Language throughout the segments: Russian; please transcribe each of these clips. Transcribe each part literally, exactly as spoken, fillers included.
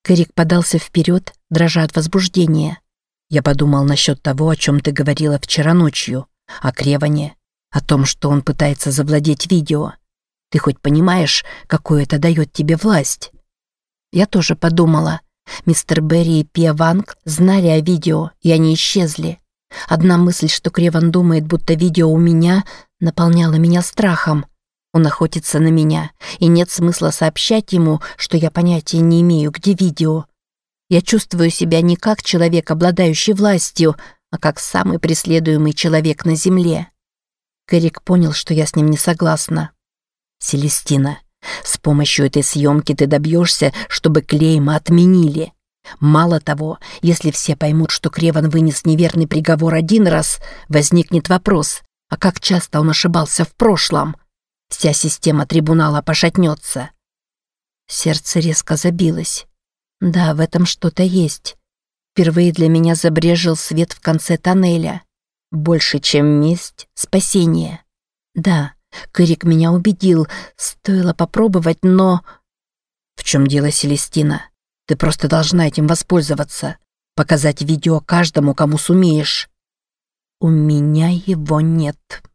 Кэрик подался вперед, дрожа от возбуждения. «Я подумал насчет того, о чем ты говорила вчера ночью, о Креване, о том, что он пытается завладеть видео. Ты хоть понимаешь, какую это дает тебе власть?» Я тоже подумала. Мистер Берри и Пия Ванг знали о видео, и они исчезли. Одна мысль, что Креван думает, будто видео у меня, наполняла меня страхом. Он охотится на меня, и нет смысла сообщать ему, что я понятия не имею, где видео. Я чувствую себя не как человек, обладающий властью, а как самый преследуемый человек на земле. Кэрик понял, что я с ним не согласна. «Селестина, с помощью этой съемки ты добьешься, чтобы клейма отменили. Мало того, если все поймут, что Креван вынес неверный приговор один раз, возникнет вопрос, а как часто он ошибался в прошлом? Вся система трибунала пошатнется». Сердце резко забилось. Да, в этом что-то есть. Впервые для меня забрезжил свет в конце тоннеля. Больше, чем месть, спасение. Да, Кэрик меня убедил, стоило попробовать, но... В чем дело, Селестина? Ты просто должна этим воспользоваться. Показать видео каждому, кому сумеешь. У меня его нет.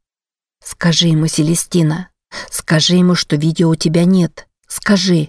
Скажи ему, Селестина. Скажи ему, что видео у тебя нет. Скажи.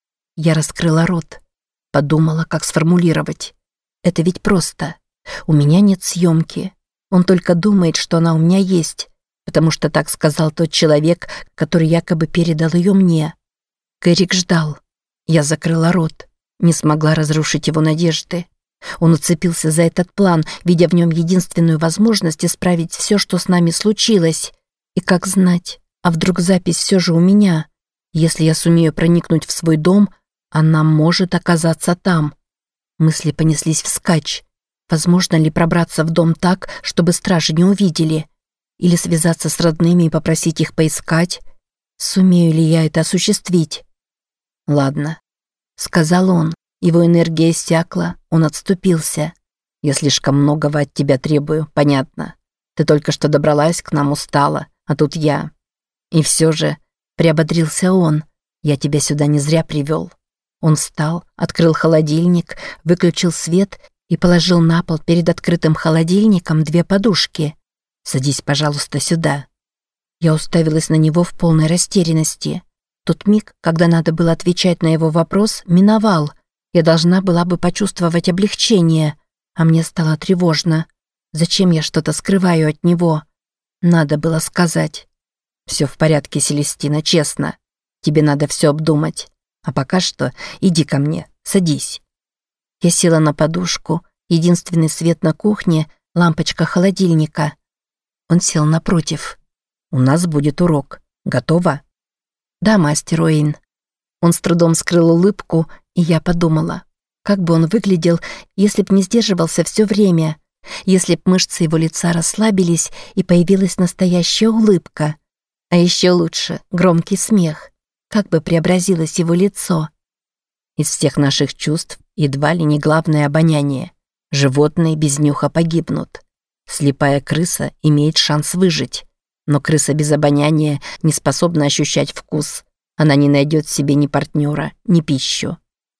Я раскрыла рот. Подумала, как сформулировать. Это ведь просто. У меня нет съемки. Он только думает, что она у меня есть, потому что так сказал тот человек, который якобы передал ее мне. Кэрик ждал. Я закрыла рот. Не смогла разрушить его надежды. Он уцепился за этот план, видя в нем единственную возможность исправить все, что с нами случилось. И как знать, а вдруг запись все же у меня? Если я сумею проникнуть в свой дом, она может оказаться там. Мысли понеслись вскачь. Возможно ли пробраться в дом так, чтобы стражи не увидели? Или связаться с родными и попросить их поискать? Сумею ли я это осуществить? «Ладно», — сказал он. Его энергия иссякла, он отступился. «Я слишком многого от тебя требую, понятно. Ты только что добралась к нам, устала, а тут я. И все же, приободрился он, я тебя сюда не зря привел». Он встал, открыл холодильник, выключил свет и положил на пол перед открытым холодильником две подушки. «Садись, пожалуйста, сюда». Я уставилась на него в полной растерянности. Тот миг, когда надо было отвечать на его вопрос, миновал. Я должна была бы почувствовать облегчение, а мне стало тревожно. Зачем я что-то скрываю от него? Надо было сказать. «Все в порядке, Селестина, честно. Тебе надо все обдумать. А пока что иди ко мне, садись». Я села на подушку, единственный свет на кухне — лампочка холодильника. Он сел напротив. «У нас будет урок. Готова?» «Да, мастер Уэйн». Он с трудом скрыл улыбку, и я подумала, как бы он выглядел, если б не сдерживался все время, если б мышцы его лица расслабились и появилась настоящая улыбка. А еще лучше громкий смех. Как бы преобразилось его лицо. Из всех наших чувств едва ли не главное обоняние. Животные без нюха погибнут. Слепая крыса имеет шанс выжить. Но крыса без обоняния не способна ощущать вкус. Она не найдет себе ни партнера, ни пищу.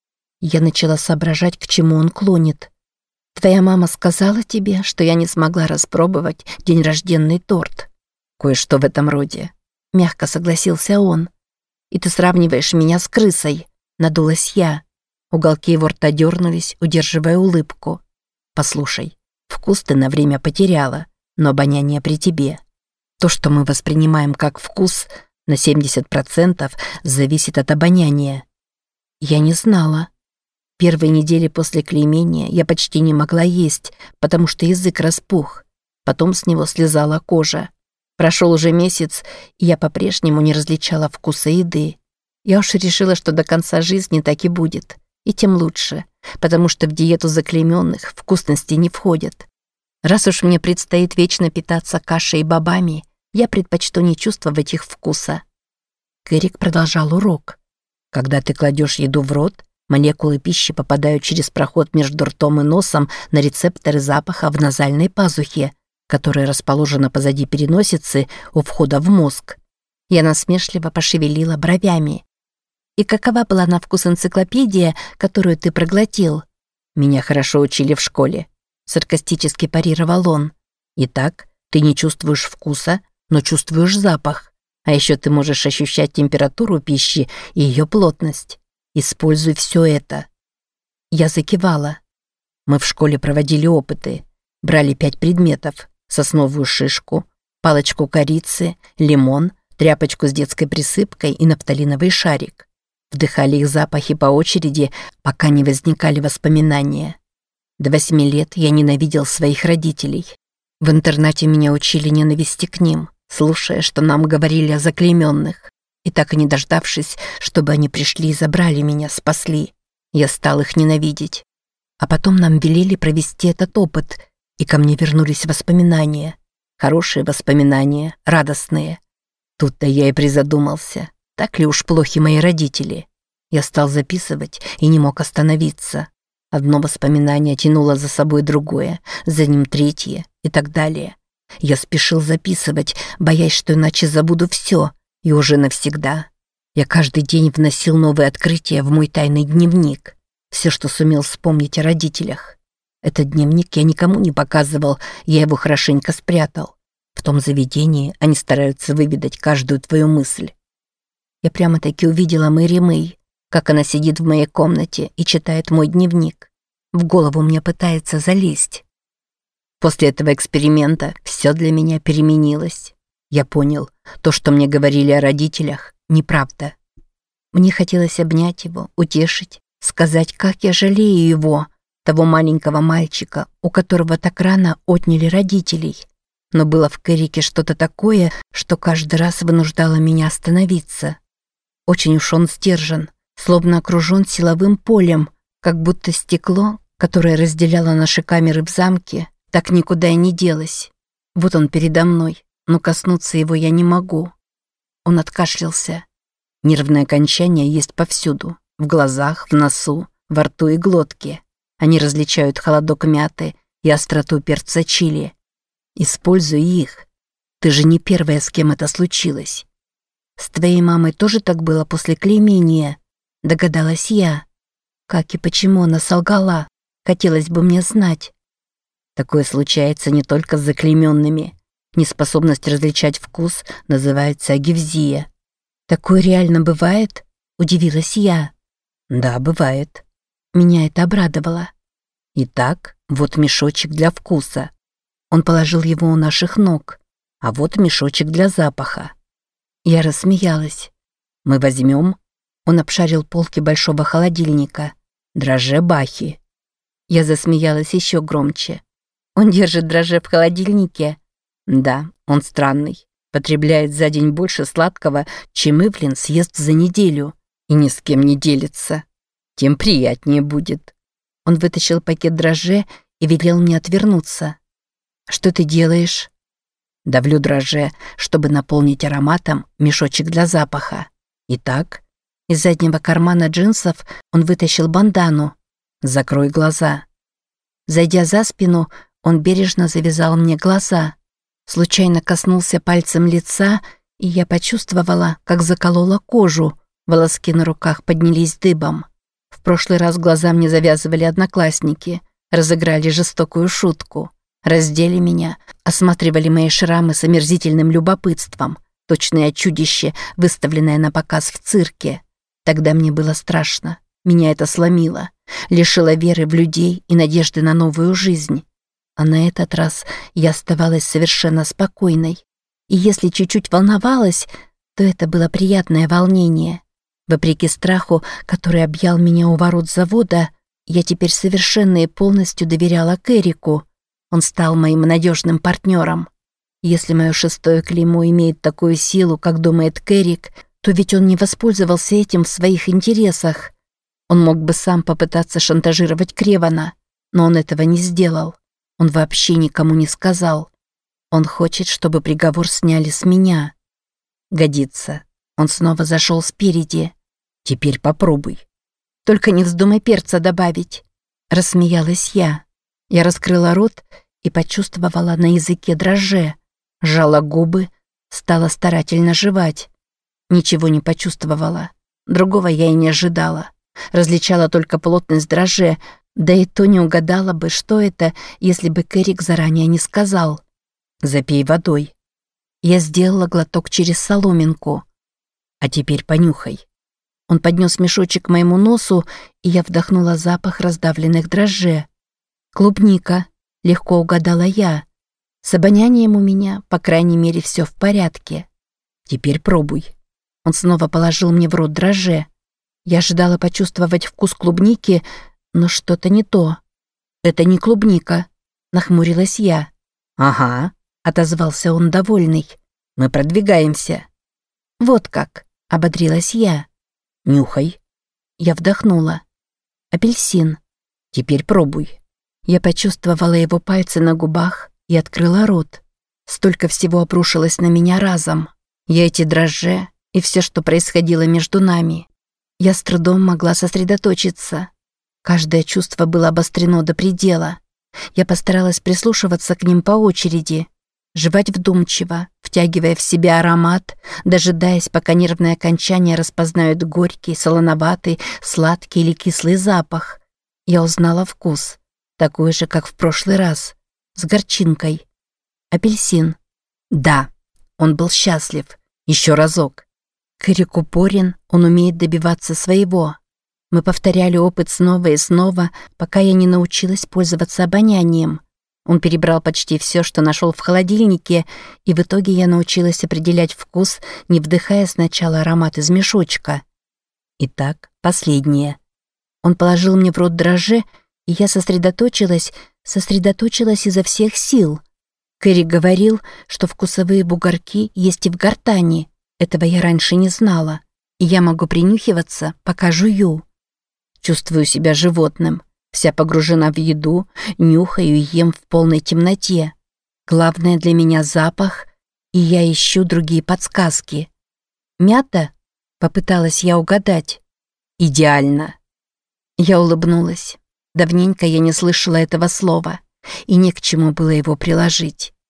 Я начала соображать, к чему он клонит. «Твоя мама сказала тебе, что я не смогла распробовать день рожденный торт?» «Кое-что в этом роде», — мягко согласился он. «И ты сравниваешь меня с крысой», — надулась я. Уголки его рта дернулись, удерживая улыбку. «Послушай, вкус ты на время потеряла, но обоняние при тебе. То, что мы воспринимаем как вкус, на семьдесят процентов зависит от обоняния». Я не знала. Первые недели после клеймения я почти не могла есть, потому что язык распух. Потом с него слезала кожа. Прошел уже месяц, и я по-прежнему не различала вкуса еды. Я уж решила, что до конца жизни так и будет. И тем лучше, потому что в диету заклейменных вкусности не входят. Раз уж мне предстоит вечно питаться кашей и бобами, я предпочту не чувствовать их вкуса. Кэрик продолжал урок. Когда ты кладешь еду в рот, молекулы пищи попадают через проход между ртом и носом на рецепторы запаха в назальной пазухе, которая расположена позади переносицы у входа в мозг. Я насмешливо пошевелила бровями. И какова была на вкус энциклопедия, которую ты проглотил? Меня хорошо учили в школе. Саркастически парировал он. Итак, ты не чувствуешь вкуса, но чувствуешь запах. А еще ты можешь ощущать температуру пищи и ее плотность. Используй все это. Я закивала. Мы в школе проводили опыты. Брали пять предметов. Сосновую шишку, палочку корицы, лимон, тряпочку с детской присыпкой и нафталиновый шарик. Вдыхали их запахи по очереди, пока не возникали воспоминания. До восьми лет я ненавидел своих родителей. В интернате меня учили ненависти к ним, слушая, что нам говорили о заклейменных. И так и не дождавшись, чтобы они пришли и забрали меня, спасли, я стал их ненавидеть. А потом нам велели провести этот опыт, и ко мне вернулись воспоминания. Хорошие воспоминания, радостные. Тут-то я и призадумался, так ли уж плохи мои родители. Я стал записывать и не мог остановиться. Одно воспоминание тянуло за собой другое, за ним третье и так далее. Я спешил записывать, боясь, что иначе забуду все, и уже навсегда. Я каждый день вносил новые открытия в мой тайный дневник. Все, что сумел вспомнить о родителях. Этот дневник я никому не показывал, я его хорошенько спрятал. В том заведении они стараются выведать каждую твою мысль. Я прямо-таки увидела Мэри Мэй, как она сидит в моей комнате и читает мой дневник. В голову мне пытается залезть. После этого эксперимента все для меня переменилось. Я понял, то, что мне говорили о родителях, неправда. Мне хотелось обнять его, утешить, сказать, как я жалею его, того маленького мальчика, у которого так рано отняли родителей. Но было в Керрике что-то такое, что каждый раз вынуждало меня остановиться. Очень уж он сдержан, словно окружен силовым полем, как будто стекло, которое разделяло наши камеры в замке, так никуда и не делось. Вот он передо мной, но коснуться его я не могу. Он откашлялся. Нервные окончания есть повсюду. В глазах, в носу, во рту и глотке. Они различают холодок мяты и остроту перца чили. Используй их. Ты же не первая, с кем это случилось. С твоей мамой тоже так было после клеймения? Догадалась я. Как и почему она солгала? Хотелось бы мне знать. Такое случается не только с заклейменными. Неспособность различать вкус называется агивзия. Такое реально бывает? Удивилась я. Да, бывает. Меня это обрадовало. Итак, вот мешочек для вкуса. Он положил его у наших ног. А вот мешочек для запаха. Я рассмеялась. Мы возьмем. Он обшарил полки большого холодильника. Дрожжи Бахи. Я засмеялась еще громче. Он держит дрожжи в холодильнике? Да, он странный. Потребляет за день больше сладкого, чем Ивлин съест за неделю. И ни с кем не делится. Тем приятнее будет. Он вытащил пакет дрожжей и велел мне отвернуться. Что ты делаешь? Давлю дрожжи, чтобы наполнить ароматом мешочек для запаха. Итак, из заднего кармана джинсов он вытащил бандану. Закрой глаза. Зайдя за спину, он бережно завязал мне глаза. Случайно коснулся пальцем лица, и я почувствовала, как заколола кожу. Волоски на руках поднялись дыбом. В прошлый раз глаза мне завязывали одноклассники, разыграли жестокую шутку. Раздели меня, осматривали мои шрамы с омерзительным любопытством, точное чудище, выставленное на показ в цирке. Тогда мне было страшно, меня это сломило, лишило веры в людей и надежды на новую жизнь. А на этот раз я оставалась совершенно спокойной. И если чуть-чуть волновалась, то это было приятное волнение. Вопреки страху, который объял меня у ворот завода, я теперь совершенно и полностью доверяла Керрику. Он стал моим надежным партнером. Если мое шестое клеймо имеет такую силу, как думает Керрик, то ведь он не воспользовался этим в своих интересах. Он мог бы сам попытаться шантажировать Кревана, но он этого не сделал. Он вообще никому не сказал. Он хочет, чтобы приговор сняли с меня. Годится. Он снова зашел спереди. Теперь попробуй. Только не вздумай перца добавить. Рассмеялась я. Я раскрыла рот и почувствовала на языке дрожжи. Сжала губы, стала старательно жевать. Ничего не почувствовала. Другого я и не ожидала. Различала только плотность дрожжей, да и то не угадала бы, что это, если бы Кэрик заранее не сказал. «Запей водой». Я сделала глоток через соломинку. «А теперь понюхай». Он поднес мешочек к моему носу, и я вдохнула запах раздавленных дрожжей. «Клубника», — легко угадала я. С обонянием у меня, по крайней мере, все в порядке. «Теперь пробуй». Он снова положил мне в рот дрожжи. Я ожидала почувствовать вкус клубники, но что-то не то. «Это не клубника», — нахмурилась я. «Ага», — отозвался он довольный. «Мы продвигаемся». «Вот как», — ободрилась я. «Нюхай». Я вдохнула. «Апельсин». «Теперь пробуй». Я почувствовала его пальцы на губах и открыла рот. Столько всего обрушилось на меня разом. Я эти дрожжи и все, что происходило между нами. Я с трудом могла сосредоточиться. Каждое чувство было обострено до предела. Я постаралась прислушиваться к ним по очереди, жевать вдумчиво, втягивая в себя аромат, дожидаясь, пока нервные окончания распознают горький, солоноватый, сладкий или кислый запах. Я узнала вкус, такой же, как в прошлый раз, с горчинкой. Апельсин. Да, он был счастлив. Еще разок. Кэрик упорен, он умеет добиваться своего. Мы повторяли опыт снова и снова, пока я не научилась пользоваться обонянием. Он перебрал почти все, что нашел в холодильнике, и в итоге я научилась определять вкус, не вдыхая сначала аромат из мешочка. Итак, последнее. Он положил мне в рот дрожжи, и я сосредоточилась, сосредоточилась изо всех сил. Кэрик говорил, что вкусовые бугорки есть и в гортани. Этого я раньше не знала, и я могу принюхиваться, пока жую. Чувствую себя животным, вся погружена в еду, нюхаю и ем в полной темноте. Главное для меня запах, и я ищу другие подсказки. «Мята?» — попыталась я угадать. «Идеально!» Я улыбнулась. Давненько я не слышала этого слова, и не к чему было его приложить.